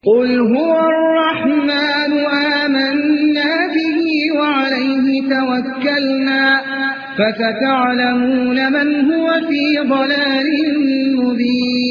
قل هو الرحمن آمنا به وعليه توكلنا فستعلمون من هو في ضلال مبين